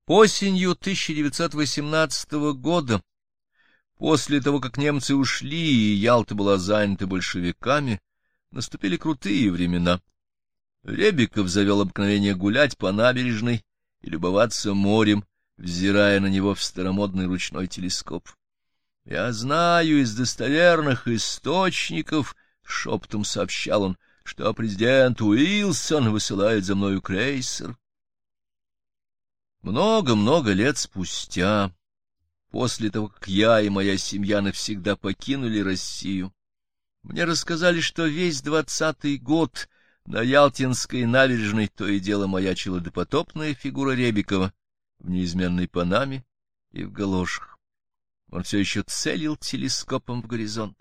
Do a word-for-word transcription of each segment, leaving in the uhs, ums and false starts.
Осенью тысяча девятьсот восемнадцатого года, после того, как немцы ушли и Ялта была занята большевиками, наступили крутые времена. Ребиков завел обыкновение гулять по набережной и любоваться морем, взирая на него в старомодный ручной телескоп. — Я знаю из достоверных источников, — шепотом сообщал он, — что президент Уилсон высылает за мною крейсер. Много-много лет спустя, после того, как я и моя семья навсегда покинули Россию, мне рассказали, что весь двадцатый год на Ялтинской набережной то и дело маячила допотопная фигура Ребикова в неизменной панаме и в галошах. Он все еще целил телескопом в горизонт.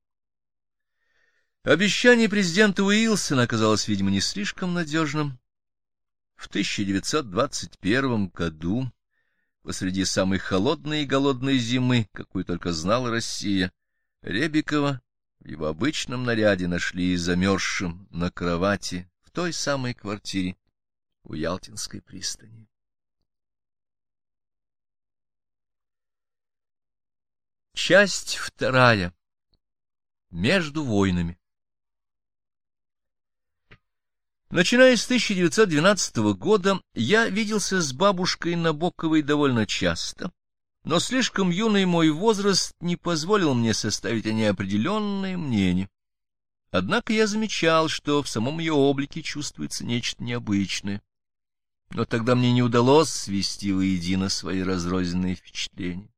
Обещание президента Уилсона оказалось, видимо, не слишком надежным. В тысяча девятьсот двадцать первом году, посреди самой холодной и голодной зимы, какую только знала Россия, Ребикова в его обычном наряде нашли замерзшим на кровати в той самой квартире у Ялтинской пристани. Часть вторая. Между войнами. Начиная с тысяча девятьсот двенадцатого года я виделся с бабушкой Набоковой довольно часто, но слишком юный мой возраст не позволил мне составить о ней определенное мнение. Однако я замечал, что в самом ее облике чувствуется нечто необычное. Но тогда мне не удалось свести воедино свои разрозненные впечатления.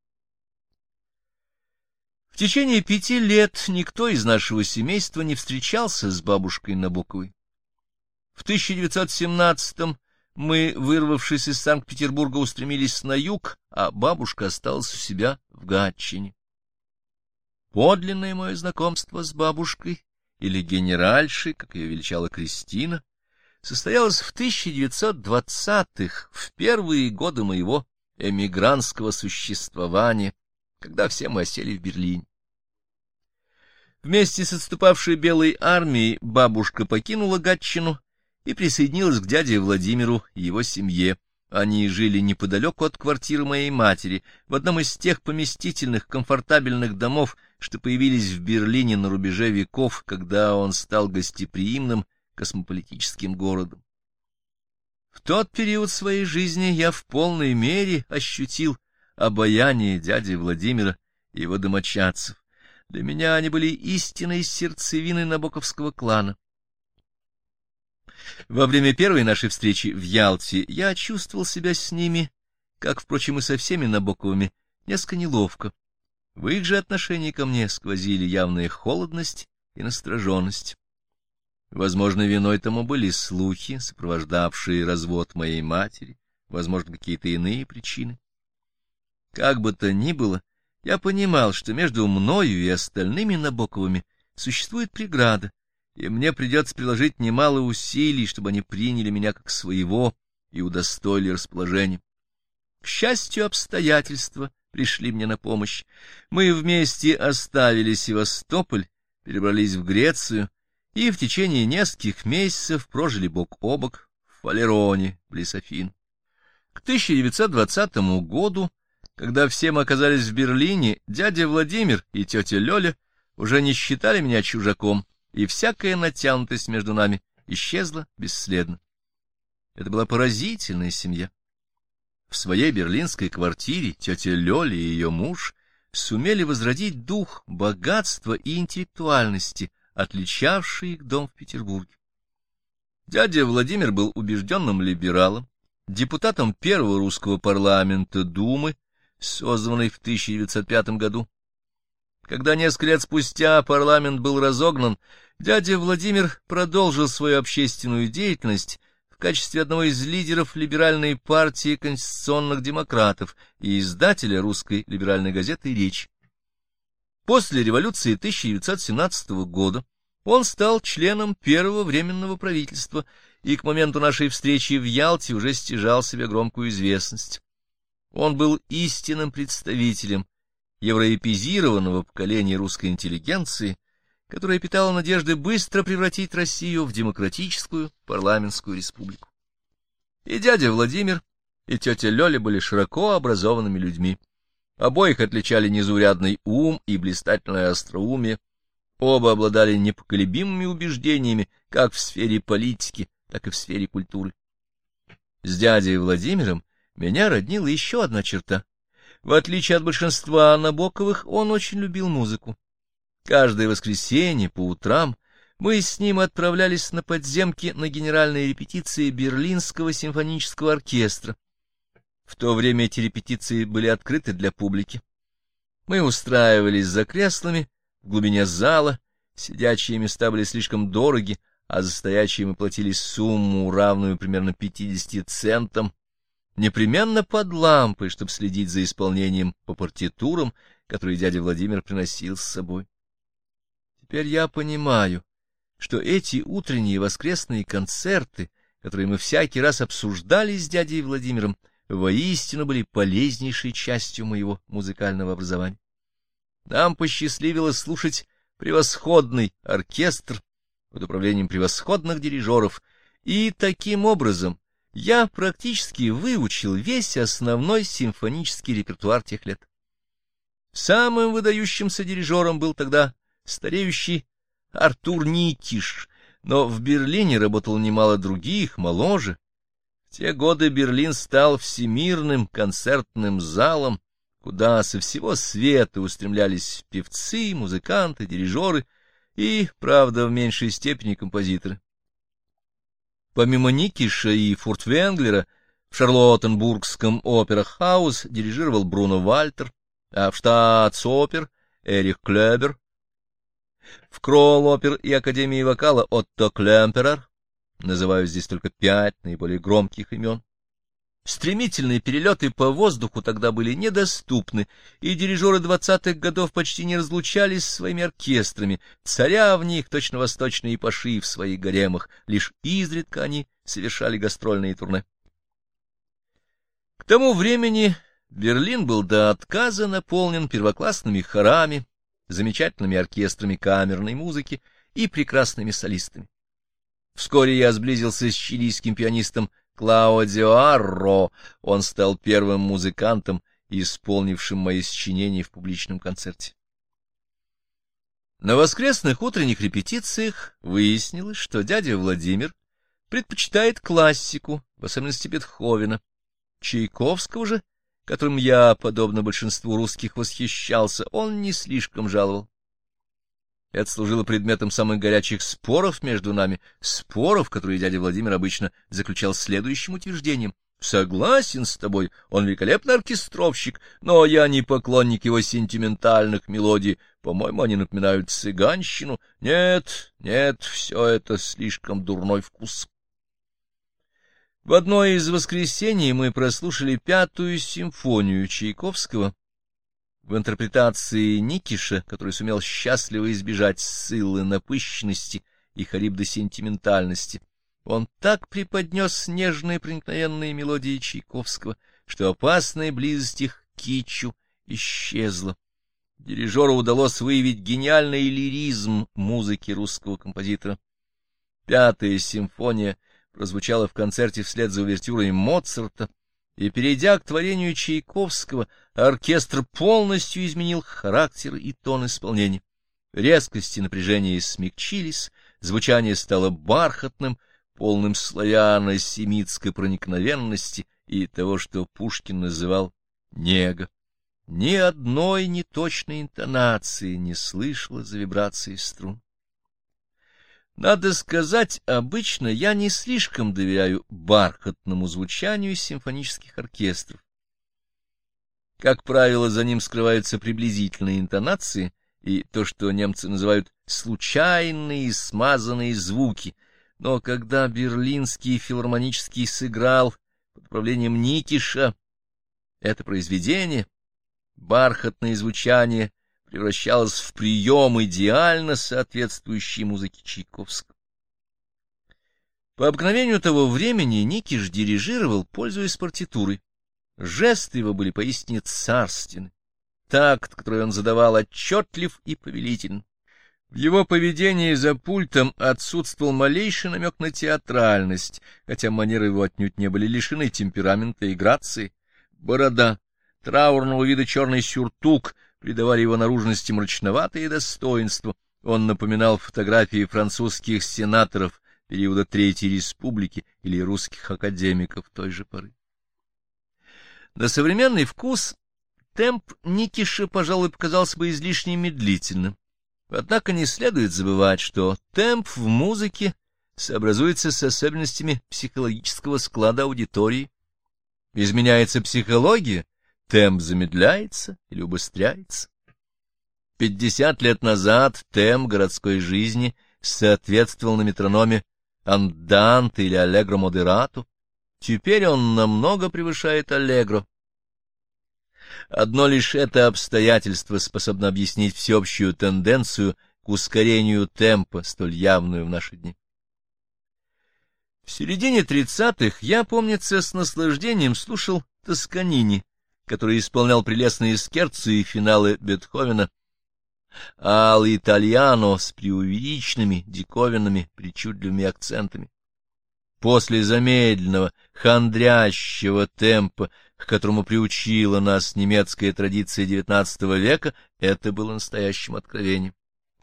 В течение пяти лет никто из нашего семейства не встречался с бабушкой Набоковой. В тысяча девятьсот семнадцатом мы, вырвавшись из Санкт-Петербурга, устремились на юг, а бабушка осталась у себя в Гатчине. Подлинное мое знакомство с бабушкой, или генеральшей, как ее величала Кристина, состоялось в тысяча девятьсот двадцатых, в первые годы моего эмигрантского существования, когда все мы осели в Берлине. Вместе с отступавшей Белой армией бабушка покинула Гатчину и присоединилась к дяде Владимиру и его семье. Они жили неподалеку от квартиры моей матери, в одном из тех поместительных, комфортабельных домов, что появились в Берлине на рубеже веков, когда он стал гостеприимным космополитическим городом. В тот период своей жизни я в полной мере ощутил обаяние дяди Владимира и его домочадцев. Для меня они были истинной сердцевиной набоковского клана. Во время первой нашей встречи в Ялте я чувствовал себя с ними, как, впрочем, и со всеми Набоковыми, несколько неловко. В их же отношении ко мне сквозили явная холодность и настороженность. Возможно, виной тому были слухи, сопровождавшие развод моей матери, возможно, какие-то иные причины. Как бы то ни было, я понимал, что между мною и остальными Набоковыми существует преграда, и мне придется приложить немало усилий, чтобы они приняли меня как своего и удостоили расположения. К счастью, обстоятельства пришли мне на помощь. Мы вместе оставили Севастополь, перебрались в Грецию и в течение нескольких месяцев прожили бок о бок в Фалероне, близ Афин. К тысяча девятьсот двадцатому году, когда все мы оказались в Берлине, дядя Владимир и тетя Лёля уже не считали меня чужаком, и всякая натянутость между нами исчезла бесследно. Это была поразительная семья. В своей берлинской квартире тетя Лёля и ее муж сумели возродить дух богатства и интеллектуальности, отличавший их дом в Петербурге. Дядя Владимир был убежденным либералом, депутатом первого русского парламента Думы, созданной в тысяча девятьсот пятом году. Когда несколько лет спустя парламент был разогнан, дядя Владимир продолжил свою общественную деятельность в качестве одного из лидеров либеральной партии конституционных демократов и издателя русской либеральной газеты «Речь». После революции тысяча девятьсот семнадцатого года он стал членом первого временного правительства и к моменту нашей встречи в Ялте уже стяжал себе громкую известность. Он был истинным представителем евроэпизированного поколения русской интеллигенции, которая питала надежды быстро превратить Россию в демократическую парламентскую республику. И дядя Владимир, и тетя Лёля были широко образованными людьми. Обоих отличали незаурядный ум и блистательное остроумие. Оба обладали непоколебимыми убеждениями как в сфере политики, так и в сфере культуры. С дядей Владимиром меня роднила еще одна черта. В отличие от большинства Набоковых, он очень любил музыку. Каждое воскресенье по утрам мы с ним отправлялись на подземки на генеральные репетиции Берлинского симфонического оркестра. В то время эти репетиции были открыты для публики. Мы устраивались за креслами в глубине зала, сидячие места были слишком дороги, а за стоячие мы платили сумму, равную примерно пятидесяти центам, непременно под лампой, чтобы следить за исполнением по партитурам, которые дядя Владимир приносил с собой. Теперь я понимаю, что эти утренние воскресные концерты, которые мы всякий раз обсуждали с дядей Владимиром, воистину были полезнейшей частью моего музыкального образования. Нам посчастливилось слушать превосходный оркестр под управлением превосходных дирижеров, и таким образом я практически выучил весь основной симфонический репертуар тех лет. Самым выдающимся дирижером был тогда стареющий Артур Никиш, но в Берлине работало немало других, моложе. В те годы Берлин стал всемирным концертным залом, куда со всего света устремлялись певцы, музыканты, дирижеры и, правда, в меньшей степени композиторы. Помимо Никиша и Фуртвенглера в Шарлоттенбургском опера-хаус дирижировал Бруно Вальтер, а в Штаатсопер Эрих Клёбер, в Кролл-опер и Академии вокала Отто Клемперер. Называю здесь только пять наиболее громких имен. Стремительные перелеты по воздуху тогда были недоступны, и дирижеры двадцатых годов почти не разлучались с своими оркестрами, царя в них точно восточные паши в своих гаремах, лишь изредка они совершали гастрольные турне. К тому времени Берлин был до отказа наполнен первоклассными хорами, замечательными оркестрами камерной музыки и прекрасными солистами. Вскоре я сблизился с чилийским пианистом Клаудио Арро. Он стал первым музыкантом, исполнившим мои сочинения в публичном концерте. На воскресных утренних репетициях выяснилось, что дядя Владимир предпочитает классику, в особенности Бетховена. Чайковского же, которым я, подобно большинству русских, восхищался, он не слишком жаловал. Это служило предметом самых горячих споров между нами, споров, которые дядя Владимир обычно заключал следующим утверждением: «Согласен с тобой, он великолепный оркестровщик, но я не поклонник его сентиментальных мелодий, по-моему, они напоминают цыганщину. Нет, нет, все это слишком дурной вкус». В одно из воскресений мы прослушали пятую симфонию Чайковского в интерпретации Никиша, который сумел счастливо избежать ссылы напыщенности и харибды сентиментальности. Он так преподнес нежные проникновенные мелодии Чайковского, что опасная близость их к китчу исчезла. Дирижеру удалось выявить гениальный лиризм музыки русского композитора. Пятая симфония прозвучала в концерте вслед за увертюрой Моцарта, и, перейдя к творению Чайковского, оркестр полностью изменил характер и тон исполнения. Резкости напряжения смягчились, звучание стало бархатным, полным славяно-семитской проникновенности и того, что Пушкин называл нега. Ни одной неточной интонации не слышала за вибрацией струн. Надо сказать, обычно я не слишком доверяю бархатному звучанию симфонических оркестров. Как правило, за ним скрываются приблизительные интонации и то, что немцы называют случайные смазанные звуки. Но когда Берлинский филармонический сыграл под управлением Никиша это произведение, бархатное звучание превращалось в прием, идеально соответствующий музыке Чайковского. По обыкновению того времени Никиш дирижировал, пользуясь партитурой. Жесты его были поистине царственны. Такт, который он задавал, отчетлив и повелителен. В его поведении за пультом отсутствовал малейший намек на театральность, хотя манеры его отнюдь не были лишены темперамента и грации. Борода, траурного вида черный сюртук придавали его наружности мрачноватое достоинство. Он напоминал фотографии французских сенаторов периода Третьей Республики или русских академиков той же поры. На современный вкус темп Никиша, пожалуй, показался бы излишне медлительным. Однако не следует забывать, что темп в музыке сообразуется с особенностями психологического склада аудитории. Изменяется психология, темп замедляется или убыстряется. Пятьдесят лет назад темп городской жизни соответствовал на метрономе анданте или аллегро модерато. Теперь он намного превышает аллегро. Одно лишь это обстоятельство способно объяснить всеобщую тенденцию к ускорению темпа, столь явную в наши дни. В середине тридцатых я, помнится, с наслаждением слушал Тосканини, который исполнял прелестные скерци и финалы Бетховена, а Итальяно с преувеличенными, диковинными, причудливыми акцентами. После замедленного, хандрящего темпа, к которому приучила нас немецкая традиция девятнадцатого века, это было настоящим откровением.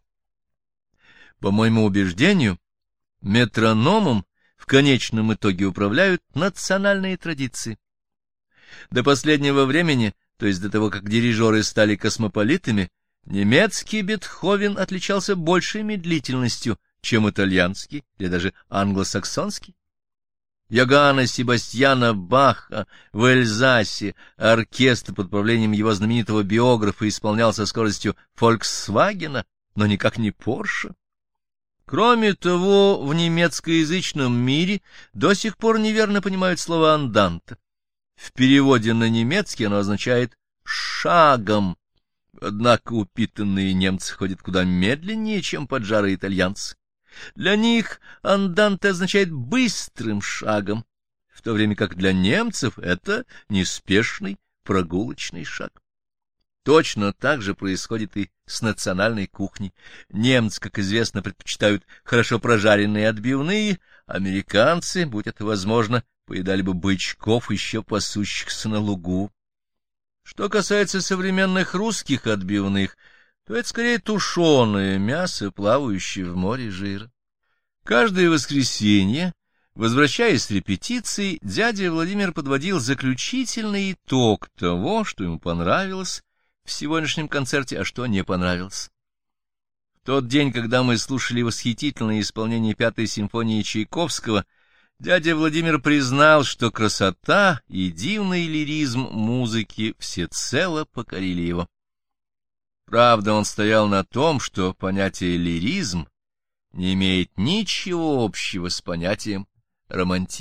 По моему убеждению, метрономом в конечном итоге управляют национальные традиции. До последнего времени, то есть до того, как дирижеры стали космополитами, немецкий Бетховен отличался большей медлительностью, чем итальянский или даже англосаксонский. Йоганна Себастьяна Баха в Эльзасе оркестр под правлением его знаменитого биографа исполнял со скоростью «Фольксвагена», но никак не «Порше». Кроме того, в немецкоязычном мире до сих пор неверно понимают слово «анданте». В переводе на немецкий оно означает «шагом», однако упитанные немцы ходят куда медленнее, чем поджарые итальянцы. Для них анданте означает «быстрым шагом», в то время как для немцев это неспешный прогулочный шаг. Точно так же происходит и с национальной кухней. Немцы, как известно, предпочитают хорошо прожаренные отбивные, американцы, будь это возможно, поедали бы бычков, еще пасущихся на лугу. Что касается современных русских отбивных, то это скорее тушеное мясо, плавающее в море жира. Каждое воскресенье, возвращаясь с репетиции, дядя Владимир подводил заключительный итог того, что ему понравилось в сегодняшнем концерте, а что не понравилось. В тот день, когда мы слушали восхитительное исполнение Пятой симфонии Чайковского, дядя Владимир признал, что красота и дивный лиризм музыки всецело покорили его. Правда, он стоял на том, что понятие лиризм не имеет ничего общего с понятием романтизм.